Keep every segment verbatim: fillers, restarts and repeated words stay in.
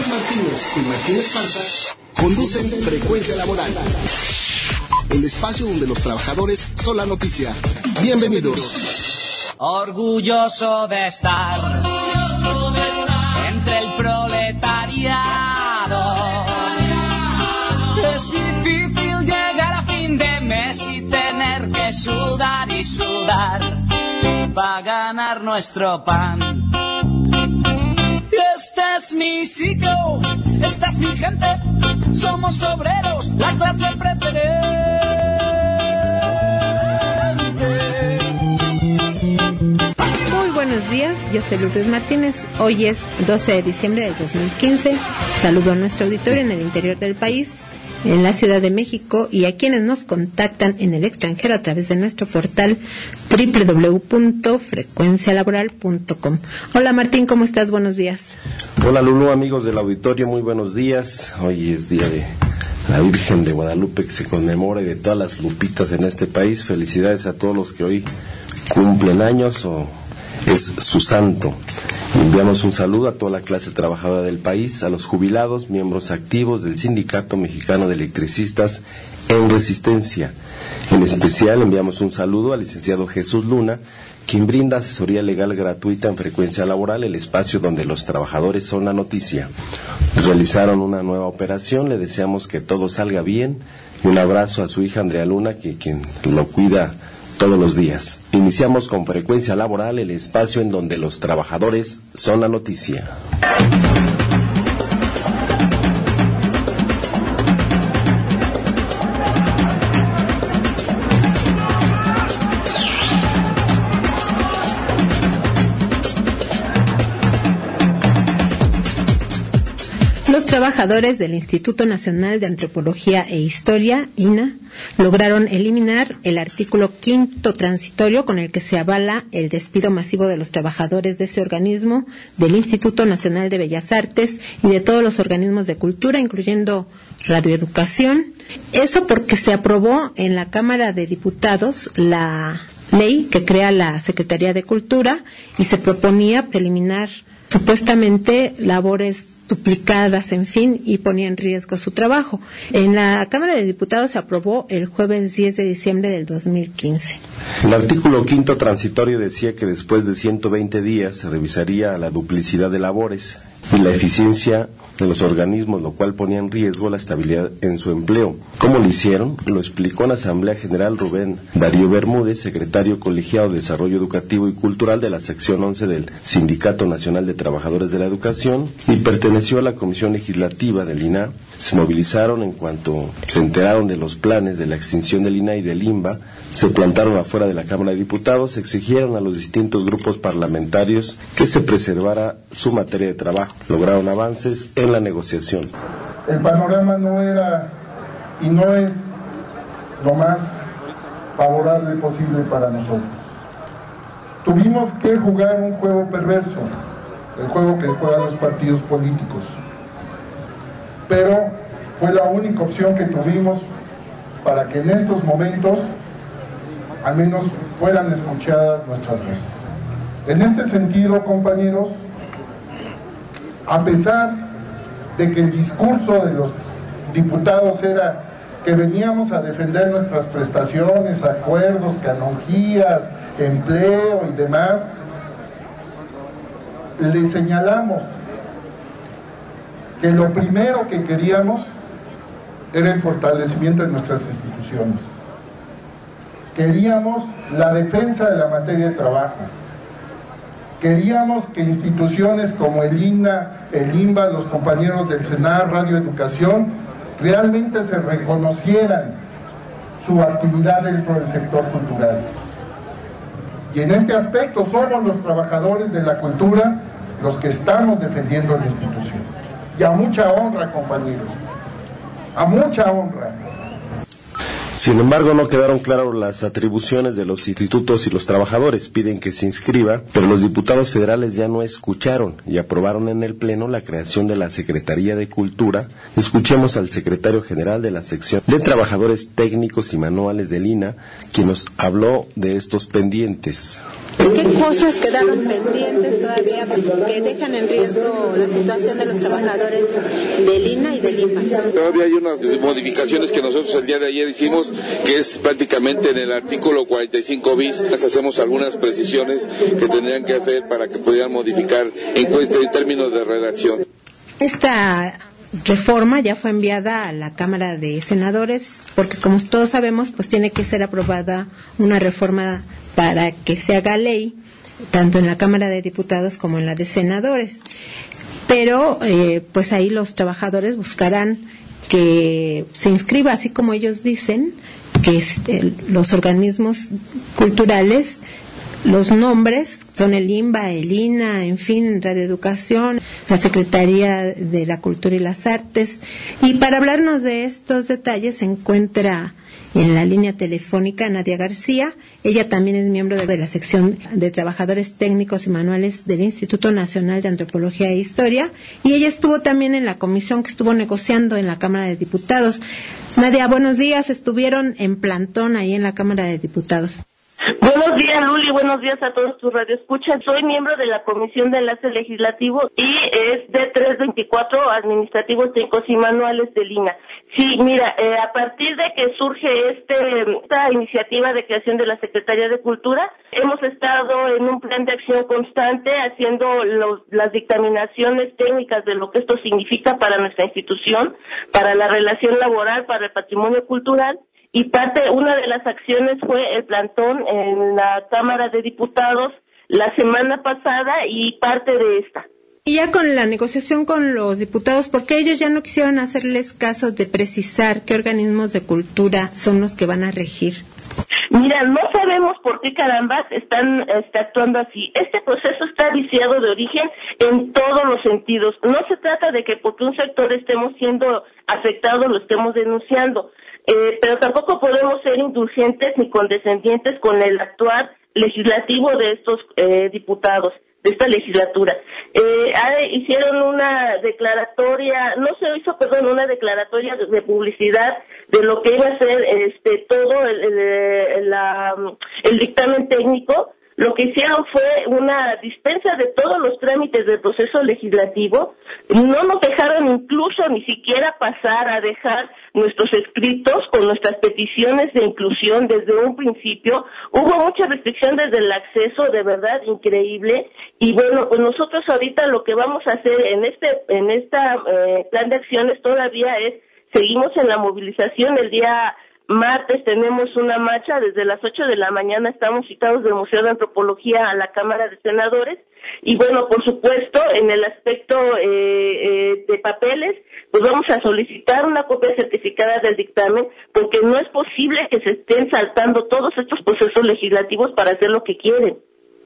López Martínez y Martínez Parza conducen Frecuencia Laboral, el espacio donde los trabajadores son la noticia. Bienvenidos. Orgulloso de estar, orgulloso de estar entre el proletariado. Es difícil llegar a fin de mes y tener que sudar y sudar para ganar nuestro pan. Este es mi sitio, esta es mi gente, somos obreros, la clase preferente. Muy buenos días, yo soy Lourdes Martínez. Hoy es doce de diciembre del dos mil quince. Saludo a nuestro auditorio en el interior del país, en la Ciudad de México, y a quienes nos contactan en el extranjero a través de nuestro portal doble u doble u doble u punto frecuencia laboral punto com. Hola Martín, ¿cómo estás? Buenos días. Hola Lulu, amigos del auditorio, muy buenos días. Hoy es día de la Virgen de Guadalupe, que se conmemora, y de todas las lupitas en este país. Felicidades a todos los que hoy cumplen años o es su santo. Enviamos un saludo a toda la clase trabajadora del país, a los jubilados, miembros activos del Sindicato Mexicano de Electricistas en Resistencia. En especial enviamos un saludo al licenciado Jesús Luna, quien brinda asesoría legal gratuita en Frecuencia Laboral, el espacio donde los trabajadores son la noticia. Realizaron una nueva operación, le deseamos que todo salga bien, y un abrazo a su hija Andrea Luna, que quien lo cuida todos los días. Iniciamos con Frecuencia Laboral, el espacio en donde los trabajadores son la noticia. Los trabajadores del Instituto Nacional de Antropología e Historia, I N A, lograron eliminar el artículo quinto transitorio con el que se avala el despido masivo de los trabajadores de ese organismo, del Instituto Nacional de Bellas Artes y de todos los organismos de cultura, incluyendo Radioeducación. Eso porque se aprobó en la Cámara de Diputados la ley que crea la Secretaría de Cultura, y se proponía eliminar supuestamente labores duplicadas, en fin, y ponía en riesgo su trabajo. En la Cámara de Diputados se aprobó el jueves diez de diciembre del dos mil quince. El artículo quinto transitorio decía que después de ciento veinte días se revisaría la duplicidad de labores y la eficiencia de los organismos, lo cual ponía en riesgo la estabilidad en su empleo. ¿Cómo lo hicieron? Lo explicó en la Asamblea General Rubén Darío Bermúdez, secretario colegiado de Desarrollo Educativo y Cultural de la sección once del Sindicato Nacional de Trabajadores de la Educación, y perteneció a la Comisión Legislativa del I N A. Se movilizaron en cuanto se enteraron de los planes de la extinción del I N A y del I N B A, se plantaron afuera de la Cámara de Diputados, exigieron a los distintos grupos parlamentarios que se preservara su materia de trabajo. Lograron avances en la negociación. El panorama no era y no es lo más favorable posible para nosotros. Tuvimos que jugar un juego perverso, el juego que juegan los partidos políticos, pero fue la única opción que tuvimos para que en estos momentos al menos fueran escuchadas nuestras voces. En este sentido, compañeros, a pesar de que el discurso de los diputados era que veníamos a defender nuestras prestaciones, acuerdos, canonjías, empleo y demás, le señalamos que lo primero que queríamos era el fortalecimiento de nuestras instituciones. Queríamos la defensa de la materia de trabajo. Queríamos que instituciones como el I N A, el I N B A, los compañeros del CENAR, Radioeducación, realmente se reconocieran su actividad dentro del sector cultural. Y en este aspecto somos los trabajadores de la cultura los que estamos defendiendo la institución. Y a mucha honra, compañeros, a mucha honra. Sin embargo, no quedaron claras las atribuciones de los institutos y los trabajadores. Piden que se inscriba, pero los diputados federales ya no escucharon y aprobaron en el Pleno la creación de la Secretaría de Cultura. Escuchemos al secretario general de la sección de Trabajadores Técnicos y Manuales del I N A, quien nos habló de estos pendientes. En ¿Qué cosas quedaron pendientes todavía que dejan en riesgo la situación de los trabajadores del I N A y del I N P A? Todavía hay unas modificaciones que nosotros el día de ayer hicimos, que es prácticamente en el artículo cuarenta y cinco bis, hacemos algunas precisiones que tendrían que hacer para que pudieran modificar en, cuestión, en términos de redacción. Esta reforma ya fue enviada a la Cámara de Senadores, porque como todos sabemos, pues tiene que ser aprobada una reforma para que se haga ley, tanto en la Cámara de Diputados como en la de Senadores. Pero, eh, pues ahí los trabajadores buscarán que se inscriba, así como ellos dicen, que este, los organismos culturales, los nombres son el I N B A, el I N A, en fin, Radioeducación, la Secretaría de la Cultura y las Artes. Y para hablarnos de estos detalles se encuentra en la línea telefónica Nadia García. Ella también es miembro de la sección de Trabajadores Técnicos y Manuales del Instituto Nacional de Antropología e Historia, y ella estuvo también en la comisión que estuvo negociando en la Cámara de Diputados. Nadia, buenos días. Estuvieron en plantón ahí en la Cámara de Diputados. Buenos días, Luli, buenos días a todos tus radioescuchas. Soy miembro de la Comisión de Enlace Legislativo y es de trescientos veinticuatro Administrativos Técnicos y Manuales del I N A. Sí, mira, eh, a partir de que surge este esta iniciativa de creación de la Secretaría de Cultura, hemos estado en un plan de acción constante haciendo los, las dictaminaciones técnicas de lo que esto significa para nuestra institución, para la relación laboral, para el patrimonio cultural. Y parte, una de las acciones fue el plantón en la Cámara de Diputados la semana pasada y parte de esta. Y ya con la negociación con los diputados, ¿por qué ellos ya no quisieron hacerles caso de precisar qué organismos de cultura son los que van a regir? Mira, no sabemos por qué carambas están está actuando así. Este proceso está viciado de origen en todos los sentidos. No se trata de que porque un sector estemos siendo afectados lo estemos denunciando. Eh, pero tampoco podemos ser indulgentes ni condescendientes con el actuar legislativo de estos eh, diputados, de esta legislatura. Eh, hicieron una declaratoria, no se hizo, perdón, una declaratoria de, de publicidad de lo que iba a ser este todo el, el, la, el dictamen técnico. Lo que hicieron fue una dispensa de todos los trámites del proceso legislativo. No nos dejaron incluso ni siquiera pasar a dejar nuestros escritos con nuestras peticiones de inclusión desde un principio. Hubo mucha restricción desde el acceso, de verdad increíble. Y bueno, pues nosotros ahorita lo que vamos a hacer en este en esta eh, plan de acciones todavía es, seguimos en la movilización. El día martes tenemos una marcha, desde las ocho de la mañana estamos citados del Museo de Antropología a la Cámara de Senadores, y bueno, por supuesto, en el aspecto eh, eh, de papeles, pues vamos a solicitar una copia certificada del dictamen, porque no es posible que se estén saltando todos estos procesos legislativos para hacer lo que quieren.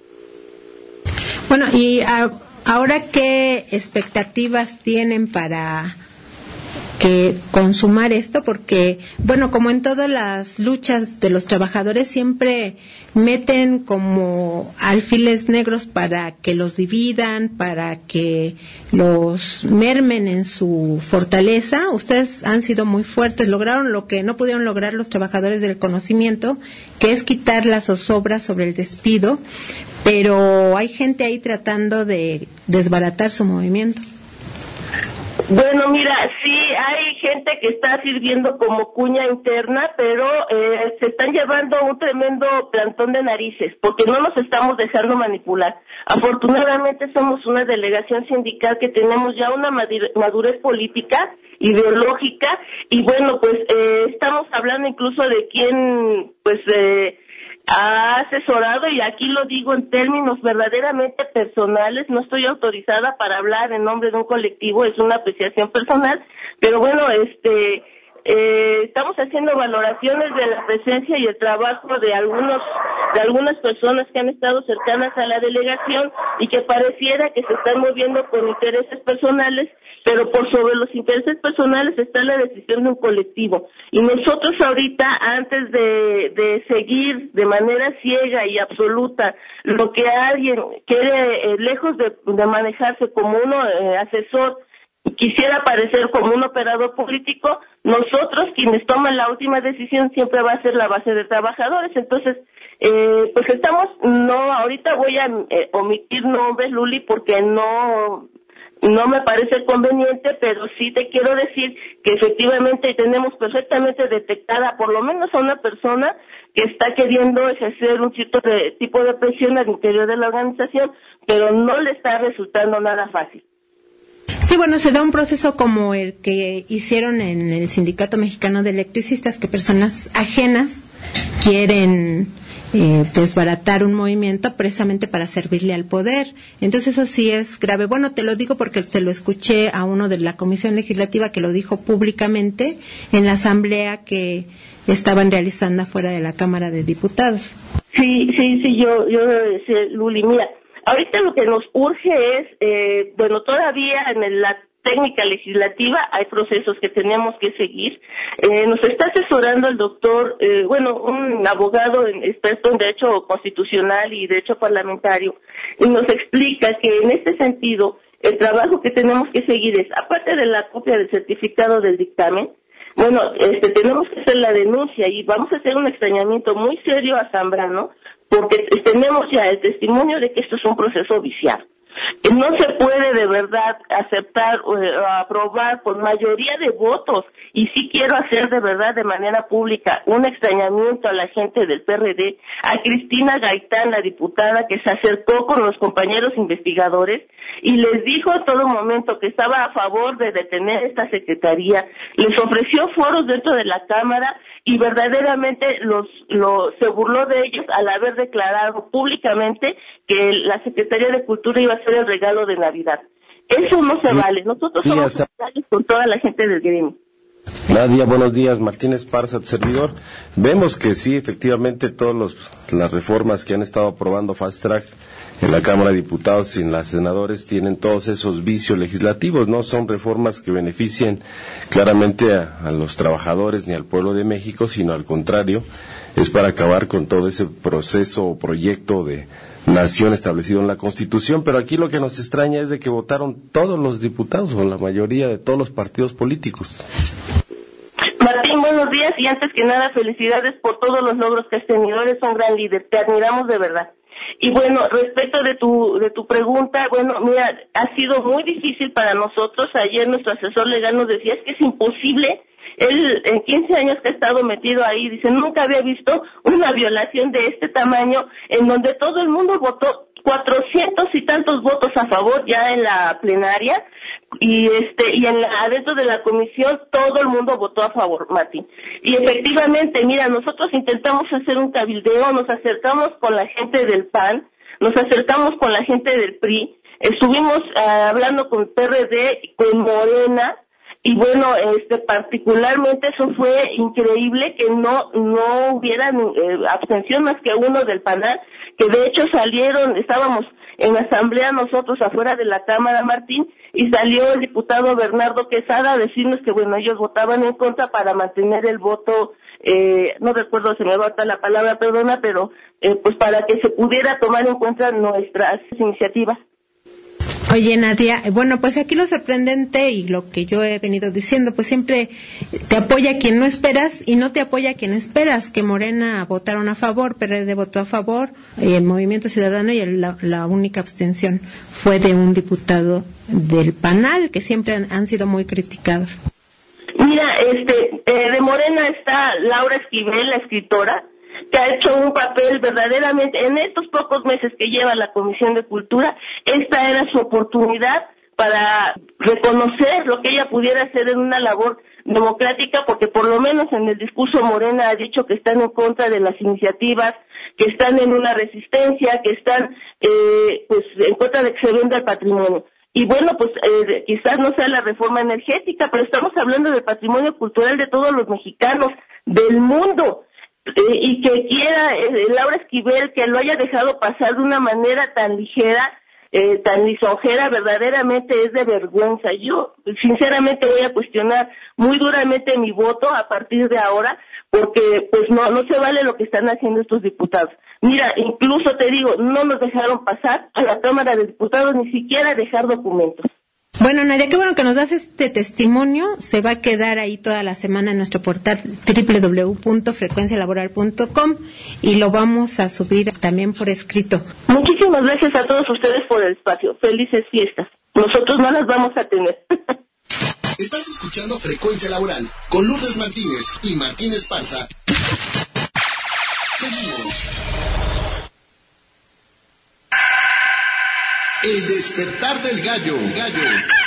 Bueno, y a, ahora, ¿qué expectativas tienen para que consumar esto? Porque, bueno, como en todas las luchas de los trabajadores, siempre meten como alfiles negros para que los dividan, para que los mermen en su fortaleza. Ustedes han sido muy fuertes, lograron lo que no pudieron lograr los trabajadores del conocimiento, que es quitar la zozobra sobre el despido, pero hay gente ahí tratando de desbaratar su movimiento. Bueno, mira, sí hay gente que está sirviendo como cuña interna, pero eh, se están llevando un tremendo plantón de narices, porque no nos estamos dejando manipular. Afortunadamente somos una delegación sindical que tenemos ya una madurez política, ideológica, y bueno, pues eh, estamos hablando incluso de quién, pues, eh, ha asesorado, y aquí lo digo en términos verdaderamente personales, no estoy autorizada para hablar en nombre de un colectivo, es una apreciación personal, pero bueno, este eh, estamos haciendo valoraciones de la presencia y el trabajo de algunos de algunas personas que han estado cercanas a la delegación y que pareciera que se están moviendo por intereses personales, pero por sobre los intereses personales está la decisión de un colectivo. Y nosotros ahorita, antes de, de seguir de manera ciega y absoluta lo que alguien quiere, eh, lejos de, de manejarse como uno eh, asesor quisiera parecer como un operador político, nosotros quienes toman la última decisión siempre va a ser la base de trabajadores. Entonces, eh, pues estamos, no, ahorita voy a eh, omitir nombres, Luli, porque no, no me parece conveniente, pero sí te quiero decir que efectivamente tenemos perfectamente detectada por lo menos a una persona que está queriendo ejercer un cierto de, tipo de presión al interior de la organización, pero no le está resultando nada fácil. Sí, bueno, se da un proceso como el que hicieron en el Sindicato Mexicano de Electricistas, que personas ajenas quieren eh, desbaratar un movimiento precisamente para servirle al poder. Entonces eso sí es grave. Bueno, te lo digo porque se lo escuché a uno de la Comisión Legislativa que lo dijo públicamente en la asamblea que estaban realizando afuera de la Cámara de Diputados. Sí, sí, sí, yo, yo, sí, Luli, mira, ahorita lo que nos urge es, eh, bueno, todavía en la técnica legislativa hay procesos que tenemos que seguir. Eh, nos está asesorando el doctor, eh, bueno, un abogado experto en derecho constitucional y derecho parlamentario, y nos explica que en este sentido el trabajo que tenemos que seguir es, aparte de la copia del certificado del dictamen, bueno, este, tenemos que hacer la denuncia y vamos a hacer un extrañamiento muy serio a Zambrano, porque tenemos ya el testimonio de que esto es un proceso viciado. No se puede de verdad aceptar o eh, aprobar por mayoría de votos, y sí quiero hacer de verdad de manera pública un extrañamiento a la gente del P R D, a Cristina Gaitán, la diputada, que se acercó con los compañeros investigadores y les dijo en todo momento que estaba a favor de detener esta secretaría, les ofreció foros dentro de la Cámara y verdaderamente los, los se burló de ellos al haber declarado públicamente que la Secretaría de Cultura iba a ser el regalo de Navidad. Eso no se vale. Nosotros somos solidarios con toda la gente del gremio. Nadia, buenos días. Martín Esparza, tu servidor. Vemos que sí, efectivamente, todas las reformas que han estado aprobando Fast Track en la Cámara de Diputados y en las senadores tienen todos esos vicios legislativos. No son reformas que beneficien claramente a, a los trabajadores ni al pueblo de México, sino al contrario, es para acabar con todo ese proceso o proyecto de nación establecido en la Constitución. Pero aquí lo que nos extraña es de que votaron todos los diputados o la mayoría de todos los partidos políticos. Martín, buenos días, y antes que nada felicidades por todos los logros que has tenido. Eres un gran líder, te admiramos de verdad. Y bueno, respecto de tu de tu pregunta, bueno, mira, ha sido muy difícil para nosotros. Ayer nuestro asesor legal nos decía, es que es imposible. Él, en quince años que ha estado metido ahí, dice, nunca había visto una violación de este tamaño en donde todo el mundo votó, cuatrocientos y tantos votos a favor ya en la plenaria, y este y en la, adentro de la comisión todo el mundo votó a favor, Martín. Y efectivamente, mira, nosotros intentamos hacer un cabildeo, nos acercamos con la gente del P A N, nos acercamos con la gente del P R I, estuvimos uh, hablando con P R D, con Morena, y bueno, este particularmente eso fue increíble, que no no hubiera eh, abstención más que uno del P A N A L, que de hecho salieron, estábamos en asamblea nosotros afuera de la Cámara, Martín, y salió el diputado Bernardo Quesada a decirnos que bueno, ellos votaban en contra para mantener el voto, eh, no recuerdo si me va a dar la palabra, perdona, pero eh, pues para que se pudiera tomar en cuenta nuestras iniciativas. Oye, Nadia, bueno, pues aquí lo sorprendente y lo que yo he venido diciendo, pues siempre te apoya quien no esperas y no te apoya quien esperas, que Morena votaron a favor, P R D votó a favor, y el Movimiento Ciudadano, y el, la, la única abstención fue de un diputado del P A N A L, que siempre han, han sido muy criticados. Mira, este, eh, de Morena está Laura Esquivel, la escritora, que ha hecho un papel verdaderamente, en estos pocos meses que lleva la Comisión de Cultura, esta era su oportunidad para reconocer lo que ella pudiera hacer en una labor democrática, porque por lo menos en el discurso Morena ha dicho que están en contra de las iniciativas, que están en una resistencia, que están eh, pues en contra de que se venda el patrimonio. Y bueno, pues eh, quizás no sea la reforma energética, pero estamos hablando del patrimonio cultural de todos los mexicanos, del mundo. Eh, y que quiera eh, Laura Esquivel que lo haya dejado pasar de una manera tan ligera, eh, tan lisonjera, verdaderamente es de vergüenza. Yo sinceramente voy a cuestionar muy duramente mi voto a partir de ahora, porque pues no no se vale lo que están haciendo estos diputados. Mira, incluso te digo, no nos dejaron pasar a la Cámara de Diputados, ni siquiera dejar documentos. Bueno, Nadia, qué bueno que nos das este testimonio. Se va a quedar ahí toda la semana en nuestro portal doble u doble u doble u punto frecuencia laboral punto com y lo vamos a subir también por escrito. Muchísimas gracias a todos ustedes por el espacio. Felices fiestas. Nosotros no las vamos a tener. Estás escuchando Frecuencia Laboral con Lourdes Martínez y Martín Esparza. Seguimos. El despertar del gallo. gallo.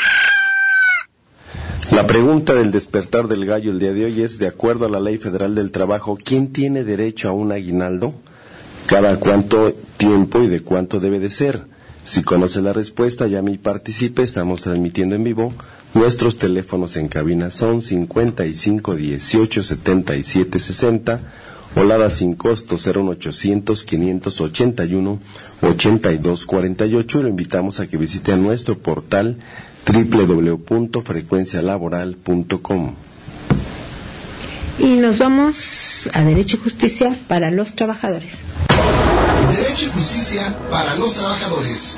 La pregunta del despertar del gallo el día de hoy es, de acuerdo a la Ley Federal del Trabajo, ¿quién tiene derecho a un aguinaldo? ¿Cada cuánto tiempo y de cuánto debe de ser? Si conoce la respuesta, llame y participe. Estamos transmitiendo en vivo. Nuestros teléfonos en cabina son cincuenta y cinco dieciocho setenta y siete sesenta, Olada sin costo cero uno ochocientos quinientos ochenta y uno ochenta y dos cuarenta y ocho, y lo invitamos a que visite a nuestro portal doble u doble u doble u punto frecuencia laboral punto com. Y nos vamos a Derecho y Justicia para los Trabajadores. Derecho y Justicia para los Trabajadores.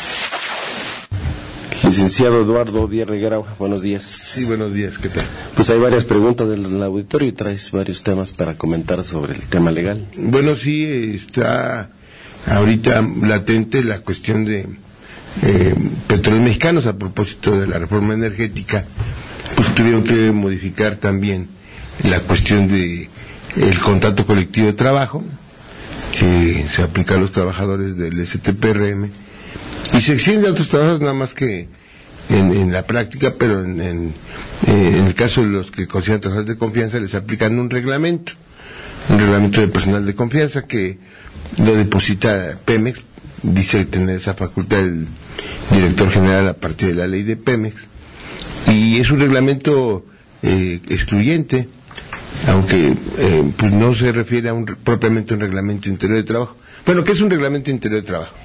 Licenciado Eduardo Díaz Reguera, buenos días. Sí, buenos días, ¿qué tal? Pues hay varias preguntas del auditorio y traes varios temas para comentar sobre el tema legal. Bueno, sí, está ahorita latente la cuestión de eh, Petróleos Mexicanos a propósito de la reforma energética. Pues tuvieron que modificar también la cuestión de el contrato colectivo de trabajo que se aplica a los trabajadores del S T P R M y se extiende a otros trabajadores, nada más que en, en la práctica, pero en, en, eh, en el caso de los que consideran trabajadores de confianza les aplican un reglamento, un reglamento de personal de confianza que lo deposita Pemex, dice tener esa facultad el director general a partir de la ley de Pemex, y es un reglamento eh, excluyente, aunque eh, pues no se refiere a un, propiamente a un reglamento interior de trabajo. Bueno, ¿qué es un reglamento interior de trabajo?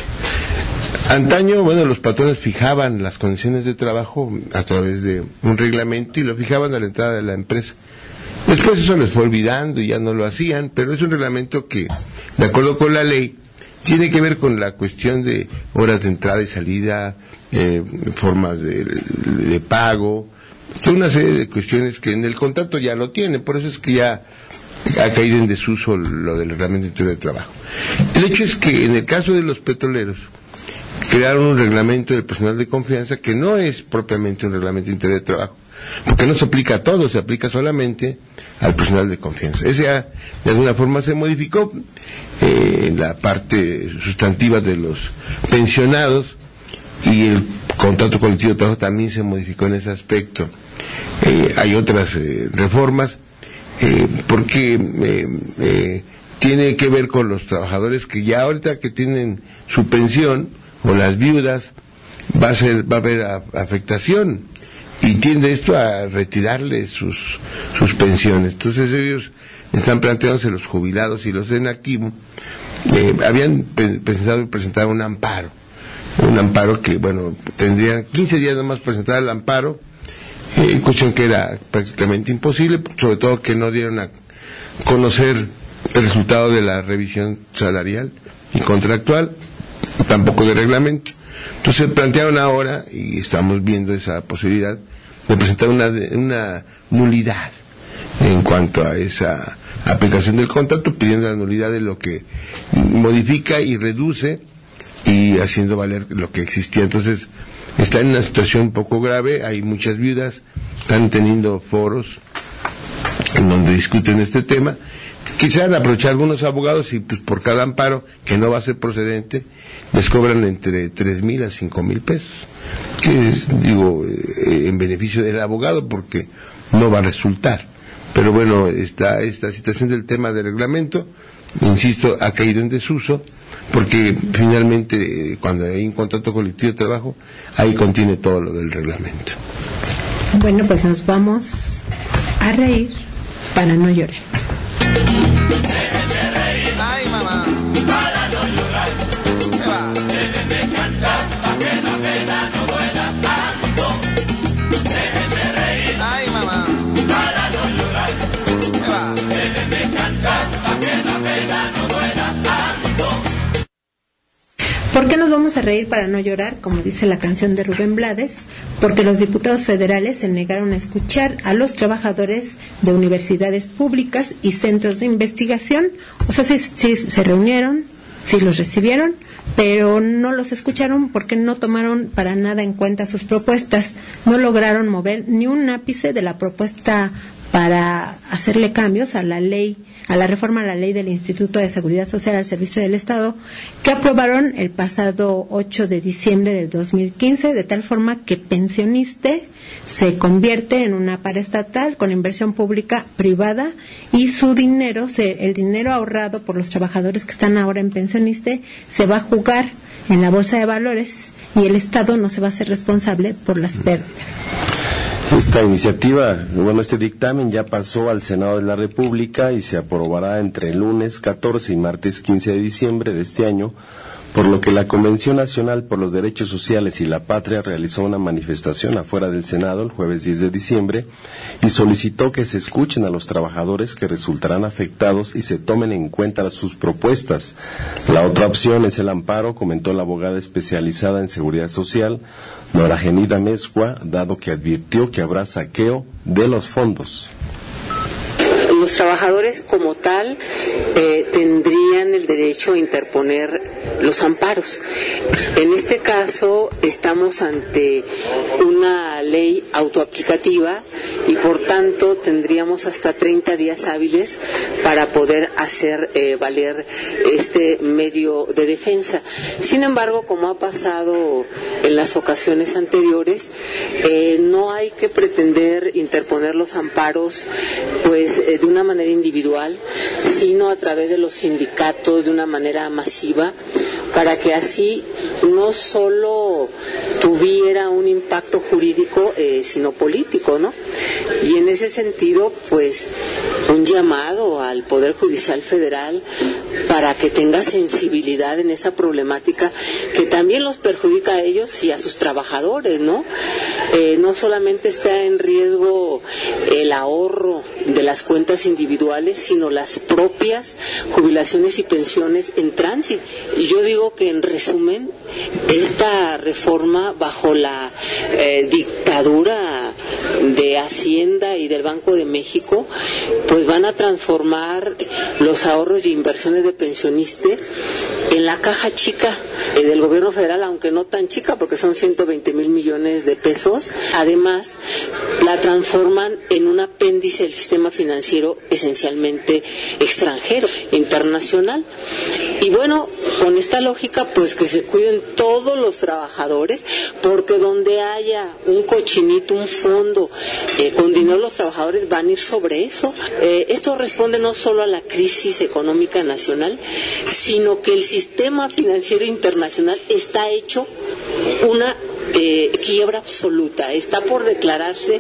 Antaño, bueno, los patrones fijaban las condiciones de trabajo a través de un reglamento y lo fijaban a la entrada de la empresa. Después eso les fue olvidando y ya no lo hacían, pero es un reglamento que, de acuerdo con la ley, tiene que ver con la cuestión de horas de entrada y salida, eh, formas de, de pago, toda una serie de cuestiones que en el contrato ya no tiene, por eso es que ya ha caído en desuso lo del reglamento interior de trabajo. El hecho es que en el caso de los petroleros, crearon un reglamento del personal de confianza que no es propiamente un reglamento interior de trabajo, porque no se aplica a todos, se aplica solamente al personal de confianza. Ese ya, de alguna forma se modificó eh, en la parte sustantiva de los pensionados, y el contrato colectivo de trabajo también se modificó en ese aspecto. Eh, hay otras eh, reformas eh, porque eh, eh, tiene que ver con los trabajadores que ya ahorita que tienen su pensión, o las viudas, va a ser, va a haber a, afectación, y tiende esto a retirarles sus sus pensiones. Entonces ellos están planteándose, los jubilados y los en activo, eh, habían pensado presentar un amparo, un amparo que, bueno, tendrían quince días nada más presentar el amparo, eh, cuestión que era prácticamente imposible, sobre todo que no dieron a conocer el resultado de la revisión salarial y contractual, tampoco de reglamento. Entonces plantearon ahora, y estamos viendo esa posibilidad, de presentar una, una nulidad en cuanto a esa aplicación del contrato, pidiendo la nulidad de lo que modifica y reduce, y haciendo valer lo que existía. Entonces está en una situación un poco grave, hay muchas viudas, están teniendo foros en donde discuten este tema. Quisieran aprovechar algunos abogados y pues por cada amparo que no va a ser procedente les cobran entre tres mil a cinco mil pesos, que es, digo, eh, en beneficio del abogado porque no va a resultar. Pero bueno, está esta situación del tema del reglamento, insisto, ha caído en desuso porque finalmente eh, cuando hay un contrato colectivo de trabajo, ahí contiene todo lo del reglamento. Bueno, pues nos vamos a reír para no llorar. Déjenme reír, ay mamá, para no llorar. ¿Qué va? Déjenme cantar, pa' que la pena no duela tanto. Déjenme reír, ay mamá, para no llorar. ¿Qué va? Déjenme cantar, pa' que la pena no duela tanto. ¿Por qué nos vamos a reír para no llorar, como dice la canción de Rubén Blades, porque los diputados federales se negaron a escuchar a los trabajadores de universidades públicas y centros de investigación. O sea, sí, sí se reunieron, sí los recibieron, pero no los escucharon porque no tomaron para nada en cuenta sus propuestas. No lograron mover ni un ápice de la propuesta para hacerle cambios a la ley, a la reforma a la ley del Instituto de Seguridad Social al Servicio del Estado, que aprobaron el pasado ocho de diciembre del dos mil quince, de tal forma que Pensioniste se convierte en una paraestatal con inversión pública privada, y su dinero, se, el dinero ahorrado por los trabajadores que están ahora en Pensioniste, se va a jugar en la bolsa de valores y el Estado no se va a hacer responsable por las pérdidas. Esta iniciativa, bueno, este dictamen ya pasó al Senado de la República y se aprobará entre el lunes catorce y martes quince de diciembre de este año, por lo que la Convención Nacional por los Derechos Sociales y la Patria realizó una manifestación afuera del Senado el jueves diez de diciembre y solicitó que se escuchen a los trabajadores que resultarán afectados y se tomen en cuenta sus propuestas. La otra opción es el amparo, comentó la abogada especializada en seguridad social, Nora Genida Mezcua, dado que advirtió que habrá saqueo de los fondos. Los trabajadores como tal eh, tendrían el derecho a interponer los amparos. En este caso estamos ante una ley autoaplicativa y por tanto tendríamos hasta treinta días hábiles para poder hacer eh, valer este medio de defensa. Sin embargo, como ha pasado en las ocasiones anteriores, eh, no hay que pretender interponer los amparos pues eh, de una manera individual, sino a través de los sindicatos de una manera masiva, para que así no solo tuviera un impacto jurídico, eh, sino político, ¿no? Y en ese sentido, pues, un llamado al Poder Judicial Federal para que tenga sensibilidad en esta problemática que también los perjudica a ellos y a sus trabajadores, ¿no? Eh, no solamente está en riesgo el ahorro de las cuentas individuales, sino las propias jubilaciones y pensiones en tránsito. Y yo digo que, en resumen, esta reforma bajo la eh, dictadura de Hacienda y del Banco de México, pues van a transformar los ahorros y inversiones de Pensioniste en la caja chica eh, del gobierno federal, aunque no tan chica porque son ciento veinte mil millones de pesos. Además, la transforman en un apéndice del sistema financiero esencialmente extranjero, internacional. Y bueno, con esta lógica, pues que se cuiden todos los trabajadores, porque donde haya un cochinito, un fondo eh, con dinero, los trabajadores van a ir sobre eso. Eh, esto responde no solo a la crisis económica nacional, sino que el sistema financiero internacional está hecho una Eh, quiebra absoluta. Está por declararse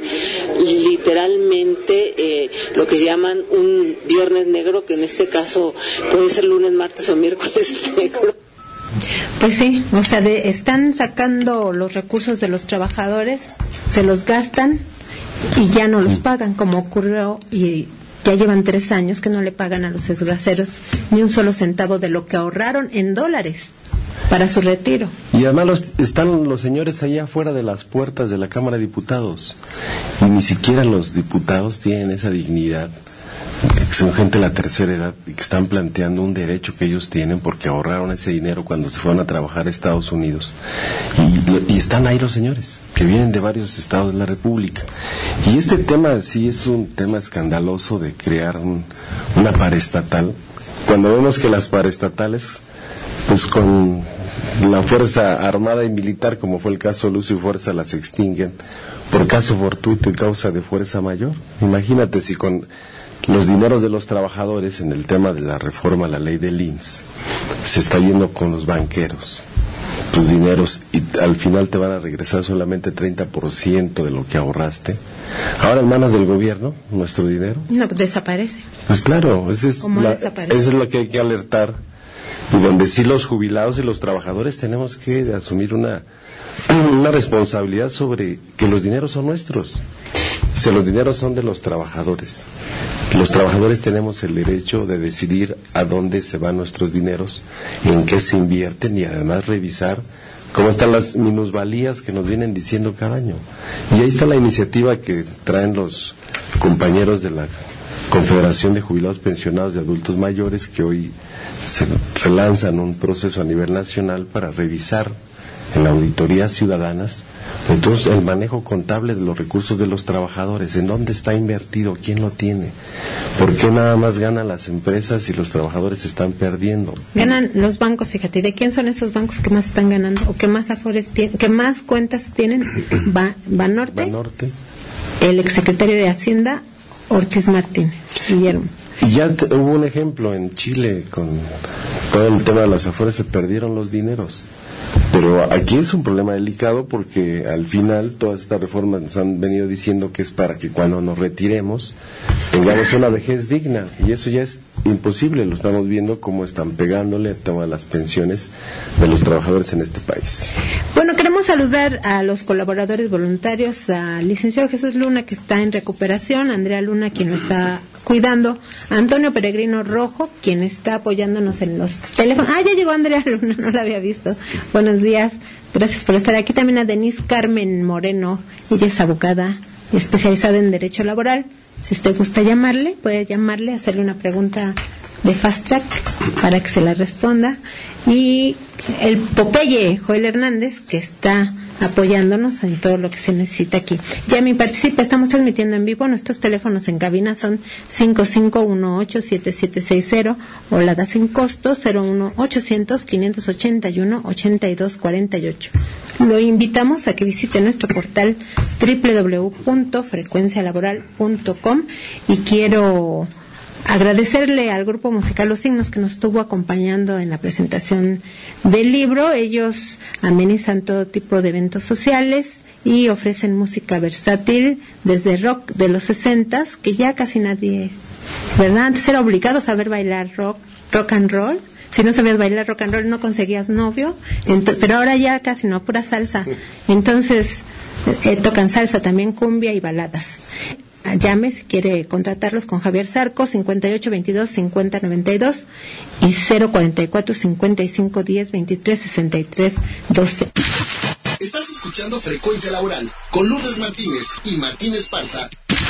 literalmente eh, lo que se llaman un viernes negro, que en este caso puede ser lunes, martes o miércoles negro. Pues sí, o sea, de, están sacando los recursos de los trabajadores, se los gastan y ya no los pagan, como ocurrió, y ya llevan tres años que no le pagan a los desgraceros ni un solo centavo de lo que ahorraron en dólares para su retiro. Y además los, están los señores allá afuera de las puertas de la Cámara de Diputados y ni siquiera los diputados tienen esa dignidad, que son gente de la tercera edad y que están planteando un derecho que ellos tienen porque ahorraron ese dinero cuando se fueron a trabajar a Estados Unidos, y, y están ahí los señores que vienen de varios estados de la República. Y este tema sí es un tema escandaloso de crear un, una paraestatal, cuando vemos que las paraestatales, pues con la fuerza armada y militar, como fue el caso de Lucio y Fuerza, las extinguen por caso fortuito y causa de fuerza mayor. Imagínate si con los dineros de los trabajadores en el tema de la reforma a la ley del I M S S se está yendo con los banqueros tus dineros y al final te van a regresar solamente treinta por ciento de lo que ahorraste. Ahora en manos del gobierno, nuestro dinero. No, desaparece. Pues claro, esa es, la, eso es lo que hay que alertar. Y donde sí los jubilados y los trabajadores tenemos que asumir una, una responsabilidad sobre que los dineros son nuestros. O sea, los dineros son de los trabajadores. Los trabajadores tenemos el derecho de decidir a dónde se van nuestros dineros, en qué se invierten y además revisar cómo están las minusvalías que nos vienen diciendo cada año. Y ahí está la iniciativa que traen los compañeros de la Confederación de Jubilados Pensionados de Adultos Mayores, que hoy se relanzan un proceso a nivel nacional para revisar en la auditorías ciudadanas entonces el manejo contable de los recursos de los trabajadores, en dónde está invertido, quién lo tiene, por qué nada más ganan las empresas y los trabajadores están perdiendo. Ganan los bancos, fíjate, ¿de quién son esos bancos que más están ganando o que más afores tienen, que más cuentas tienen? Ba, Banorte, Banorte, el exsecretario de Hacienda Ortiz Martínez, Guillermo. Y ya te, hubo un ejemplo en Chile con todo el tema de las afores, se perdieron los dineros. Pero aquí es un problema delicado porque al final todas estas reformas nos han venido diciendo que es para que cuando nos retiremos tengamos una vejez digna, y eso ya es imposible. Lo estamos viendo cómo están pegándole a todas las pensiones de los trabajadores en este país. Bueno, queremos saludar a los colaboradores voluntarios, al licenciado Jesús Luna, que está en recuperación, a Andrea Luna, quien lo está cuidando, a Antonio Peregrino Rojo, quien está apoyándonos en los teléfonos. Ah, ya llegó Andrea Luna, no la había visto. Buenos días, gracias por estar aquí. También a Denise Carmen Moreno, ella es abogada especializada en Derecho Laboral. Si usted gusta llamarle, puede llamarle, hacerle una pregunta de Fast Track para que se la responda. Y el Popeye Joel Hernández, que está apoyándonos en todo lo que se necesita aquí. Ya mi participa, estamos transmitiendo en vivo. Nuestros teléfonos en cabina son cinco cinco uno ocho siete siete seis cero o la da sin costo cero uno ochocientos quinientos ochenta y uno ochenta y dos cuarenta y ocho. Lo invitamos a que visite nuestro portal doble u doble u doble u punto frecuencia laboral punto com y quiero agradecerle al grupo musical Los Signos que nos estuvo acompañando en la presentación del libro. Ellos amenizan todo tipo de eventos sociales y ofrecen música versátil, desde rock de los sesentas, que ya casi nadie, ¿verdad? Antes era obligado saber bailar rock, rock and roll. Si no sabías bailar rock and roll no conseguías novio, Ent- pero ahora ya casi no, pura salsa. Entonces eh, tocan salsa también, cumbia y baladas. Llame si quiere contratarlos con Javier Zarco, cincuenta y ocho veintidós cincuenta noventa y dos y cero cuarenta y cuatro cincuenta y cinco diez veintitrés sesenta y tres doce. Estás escuchando Frecuencia Laboral con Lourdes Martínez y Martín Esparza.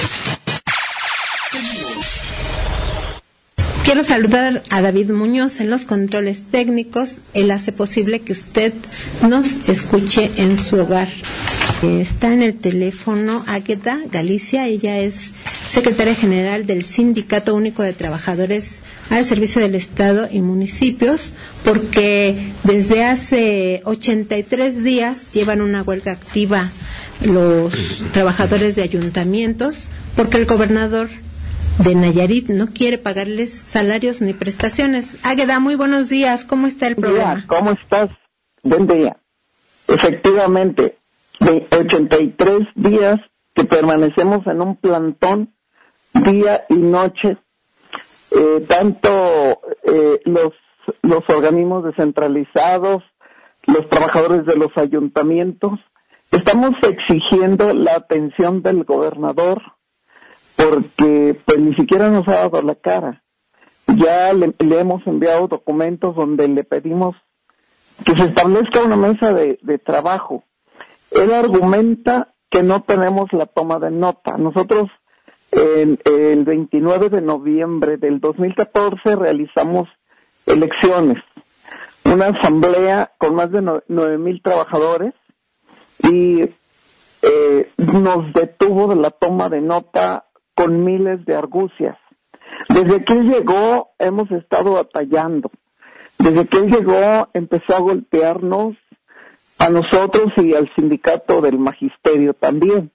Seguimos. Quiero saludar a David Muñoz en los controles técnicos. Él hace posible que usted nos escuche en su hogar. Está en el teléfono Águeda Galicia. Ella es secretaria general del Sindicato Único de Trabajadores al Servicio del Estado y Municipios, porque desde hace ochenta y tres días llevan una huelga activa los trabajadores de ayuntamientos, porque el gobernador de Nayarit no quiere pagarles salarios ni prestaciones. Águeda, muy buenos días. ¿Cómo está el programa? Día, ¿cómo estás? Buen día. Efectivamente, de ochenta y tres días que permanecemos en un plantón día y noche, eh, tanto eh, los los organismos descentralizados, los trabajadores de los ayuntamientos, estamos exigiendo la atención del gobernador, porque pues ni siquiera nos ha dado la cara. Ya le, le hemos enviado documentos donde le pedimos que se establezca una mesa de, de trabajo. Él argumenta que no tenemos la toma de nota. Nosotros en, el veintinueve de noviembre del dos mil catorce realizamos elecciones, una asamblea con más de nueve mil trabajadores, y eh, nos detuvo de la toma de nota con miles de argucias. Desde que él llegó hemos estado batallando. Desde que él llegó empezó a golpearnos a nosotros y al sindicato del magisterio también.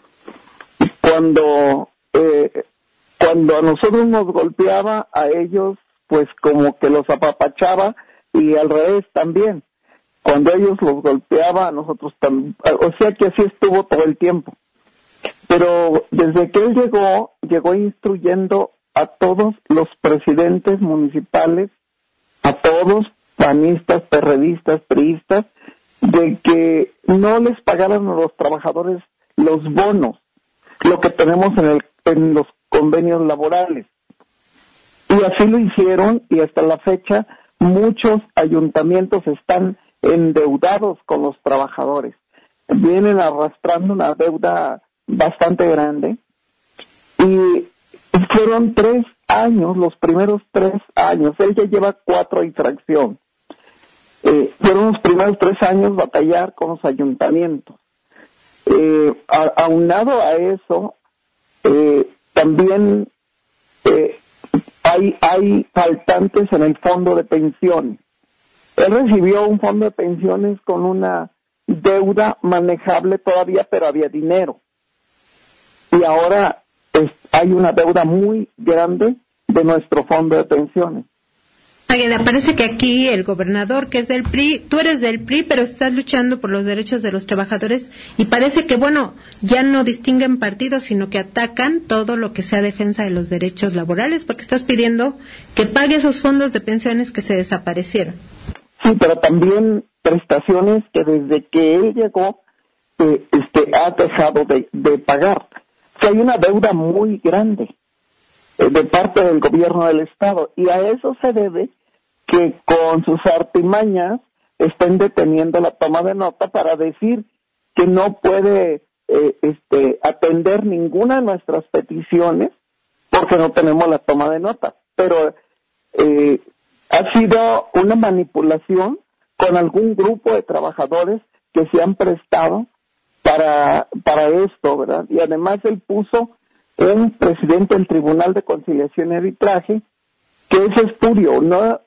Cuando eh, cuando a nosotros nos golpeaba, a ellos pues como que los apapachaba, y al revés también. Cuando ellos los golpeaba, a nosotros también. O sea que así estuvo todo el tiempo. Pero desde que él llegó, llegó instruyendo a todos los presidentes municipales, a todos, panistas, perredistas, priistas, de que no les pagaran a los trabajadores los bonos, lo que tenemos en, el, en los convenios laborales. Y así lo hicieron, y hasta la fecha muchos ayuntamientos están endeudados con los trabajadores. Vienen arrastrando una deuda bastante grande, y fueron tres años, los primeros tres años, él ya lleva cuatro de infracción. Eh, fueron los primeros tres años batallar con los ayuntamientos. Eh, a, aunado a eso, eh, también eh, hay, hay faltantes en el fondo de pensiones. Él recibió un fondo de pensiones con una deuda manejable todavía, pero había dinero. Y ahora es, hay una deuda muy grande de nuestro fondo de pensiones. Águeda, parece que aquí el gobernador, que es del P R I, tú eres del P R I, pero estás luchando por los derechos de los trabajadores, y parece que, bueno, ya no distinguen partidos, sino que atacan todo lo que sea defensa de los derechos laborales, porque estás pidiendo que pague esos fondos de pensiones que se desaparecieron. Sí, pero también prestaciones que desde que él llegó eh, este, ha dejado de, de pagar. O sea, hay una deuda muy grande eh, de parte del gobierno del Estado, y a eso se debe que con sus artimañas estén deteniendo la toma de nota para decir que no puede eh, este, atender ninguna de nuestras peticiones porque no tenemos la toma de nota. Pero eh, ha sido una manipulación con algún grupo de trabajadores que se han prestado para, para esto, ¿verdad? Y además él puso un presidente del Tribunal de Conciliación y Arbitraje, que ese estudio no,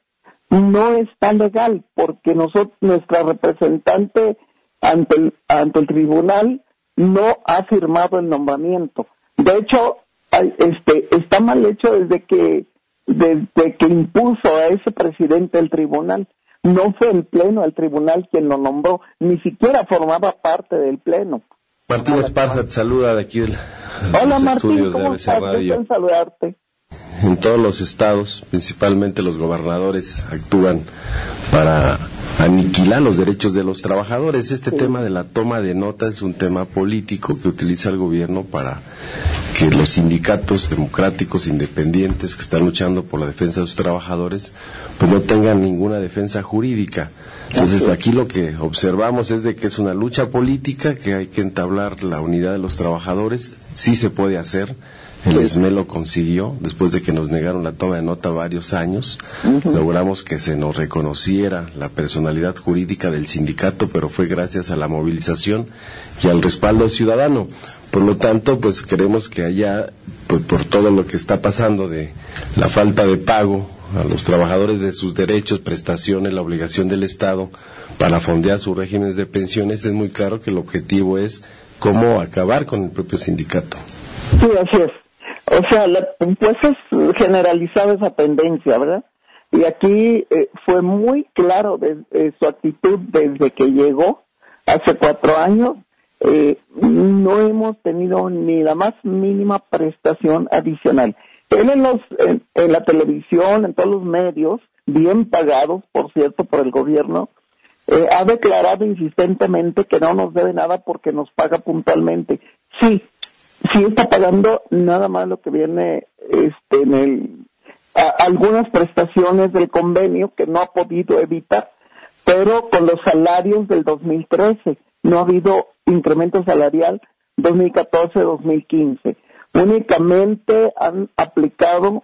no está legal, porque nosotros, nuestra representante ante el, ante el tribunal no ha firmado el nombramiento. De hecho, este, está mal hecho desde que, desde que impuso a ese presidente del tribunal. No fue el pleno del tribunal quien lo nombró, ni siquiera formaba parte del pleno. Martín Esparza te saluda de aquí del, Hola, los Martín, estudios ¿cómo de A B C estás? Radio. Gusto en saludarte. En todos los estados, principalmente los gobernadores, actúan para aniquilar los derechos de los trabajadores. Este sí. tema de la toma de nota es un tema político que utiliza el gobierno para que los sindicatos democráticos independientes que están luchando por la defensa de sus trabajadores pues no tengan ninguna defensa jurídica. Entonces aquí lo que observamos es de que es una lucha política, que hay que entablar la unidad de los trabajadores. Sí se puede hacer. El E S M E lo consiguió, después de que nos negaron la toma de nota varios años. Uh-huh. Logramos que se nos reconociera la personalidad jurídica del sindicato, pero fue gracias a la movilización y al respaldo ciudadano. Por lo tanto, pues queremos que haya, pues, por todo lo que está pasando de la falta de pago a los trabajadores de sus derechos, prestaciones, la obligación del Estado para fondear sus regímenes de pensiones, es muy claro que el objetivo es cómo acabar con el propio sindicato. Sí, así es. O sea, la, pues es generalizada esa tendencia, ¿verdad? Y aquí eh, fue muy claro de, de su actitud desde que llegó, hace cuatro años. Eh, no hemos tenido ni la más mínima prestación adicional. Él en, los, en, en la televisión, en todos los medios, bien pagados, por cierto, por el gobierno, eh, ha declarado insistentemente que no nos debe nada porque nos paga puntualmente. Sí, sí está pagando nada más lo que viene este, en el, a, algunas prestaciones del convenio que no ha podido evitar, pero con los salarios del dos mil trece no ha habido incremento salarial dos mil catorce dos mil quince. Únicamente han aplicado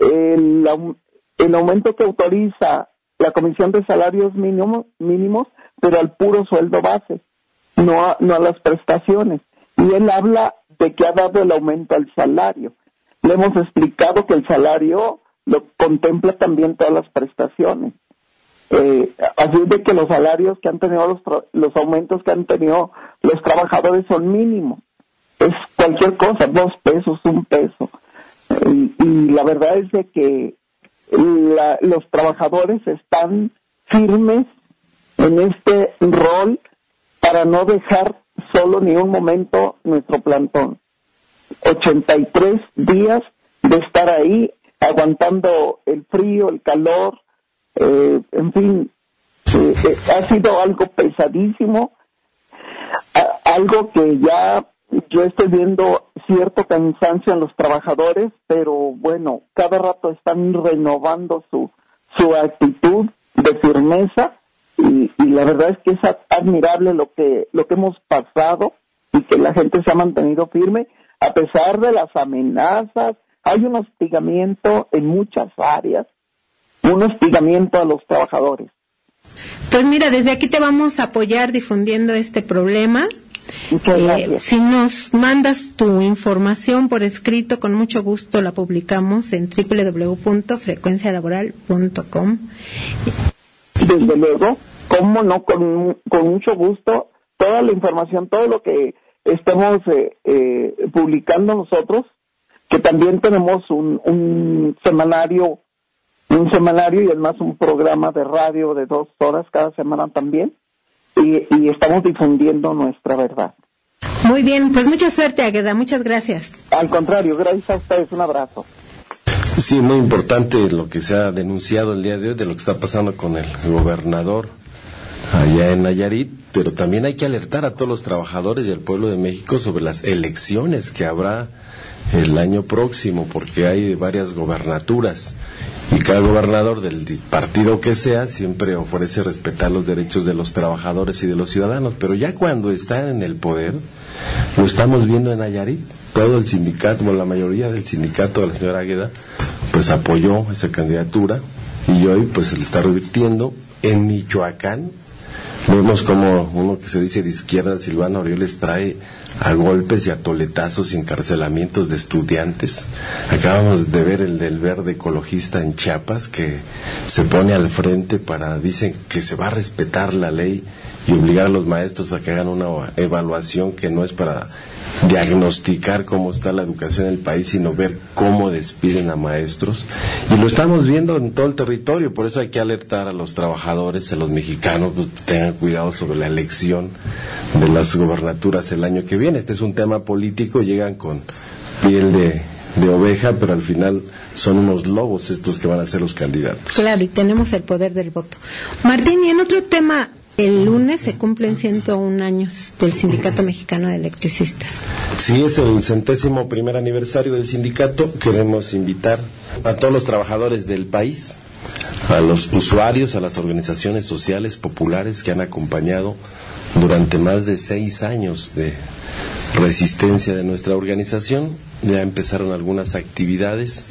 el, el aumento que autoriza la Comisión de Salarios mínimos, mínimos, pero al puro sueldo base, no a, no a las prestaciones. Y él habla de que ha dado el aumento al salario. Le hemos explicado que el salario lo contempla también todas las prestaciones. Eh, así de que los salarios que han tenido, los, tra- los aumentos que han tenido los trabajadores son mínimos. Es cualquier cosa, dos pesos, un peso. Eh, y la verdad es de que la, los trabajadores están firmes en este rol para no dejar solo ni un momento nuestro plantón. ochenta y tres días de estar ahí, aguantando el frío, el calor, eh, en fin, eh, eh, ha sido algo pesadísimo, a, algo que ya yo estoy viendo cierto cansancio en los trabajadores, pero bueno, cada rato están renovando su, su actitud de firmeza y, y la verdad es que es admirable lo que, lo que hemos pasado y que la gente se ha mantenido firme a pesar de las amenazas. Hay un hostigamiento en muchas áreas, un hostigamiento a los trabajadores. Pues mira, desde aquí te vamos a apoyar difundiendo este problema. Eh, si nos mandas tu información por escrito, con mucho gusto la publicamos en doble u doble u doble u punto frecuencia laboral punto com. Desde luego, cómo no, con, con mucho gusto, toda la información, todo lo que estemos eh, eh, publicando nosotros, que también tenemos un, un semanario, un semanario y además un programa de radio de dos horas cada semana también. Y, y estamos difundiendo nuestra verdad. Muy bien, pues mucha suerte, Águeda, muchas gracias. Al contrario, gracias a ustedes, un abrazo. Sí, muy importante lo que se ha denunciado el día de hoy de lo que está pasando con el gobernador allá en Nayarit, pero también hay que alertar a todos los trabajadores y al pueblo de México sobre las elecciones que habrá el año próximo, porque hay varias gobernaturas. Y cada gobernador del partido que sea siempre ofrece respetar los derechos de los trabajadores y de los ciudadanos, pero ya cuando están en el poder, lo estamos viendo en Nayarit, todo el sindicato, bueno, la mayoría del sindicato de la señora Águeda, pues apoyó esa candidatura y hoy pues se le está revirtiendo. En Michoacán vemos como uno que se dice de izquierda, Silvano Aureoles, trae a golpes y a toletazos y encarcelamientos de estudiantes. Acabamos de ver el del verde ecologista en Chiapas, que se pone al frente para, dicen que se va a respetar la ley y obligar a los maestros a que hagan una evaluación que no es para diagnosticar cómo está la educación en el país, sino ver cómo despiden a maestros. Y lo estamos viendo en todo el territorio, por eso hay que alertar a los trabajadores, a los mexicanos, pues, tengan cuidado sobre la elección de las gobernaturas el año que viene. Este es un tema político, llegan con piel de, de oveja, pero al final son unos lobos estos que van a ser los candidatos. Claro, y tenemos el poder del voto. Martín, y en otro tema, el lunes se cumplen ciento un años del Sindicato Mexicano de Electricistas. Sí, es el centésimo primer aniversario del sindicato. Queremos invitar a todos los trabajadores del país, a los usuarios, a las organizaciones sociales populares que han acompañado durante más de seis años de resistencia de nuestra organización. Ya empezaron algunas actividades.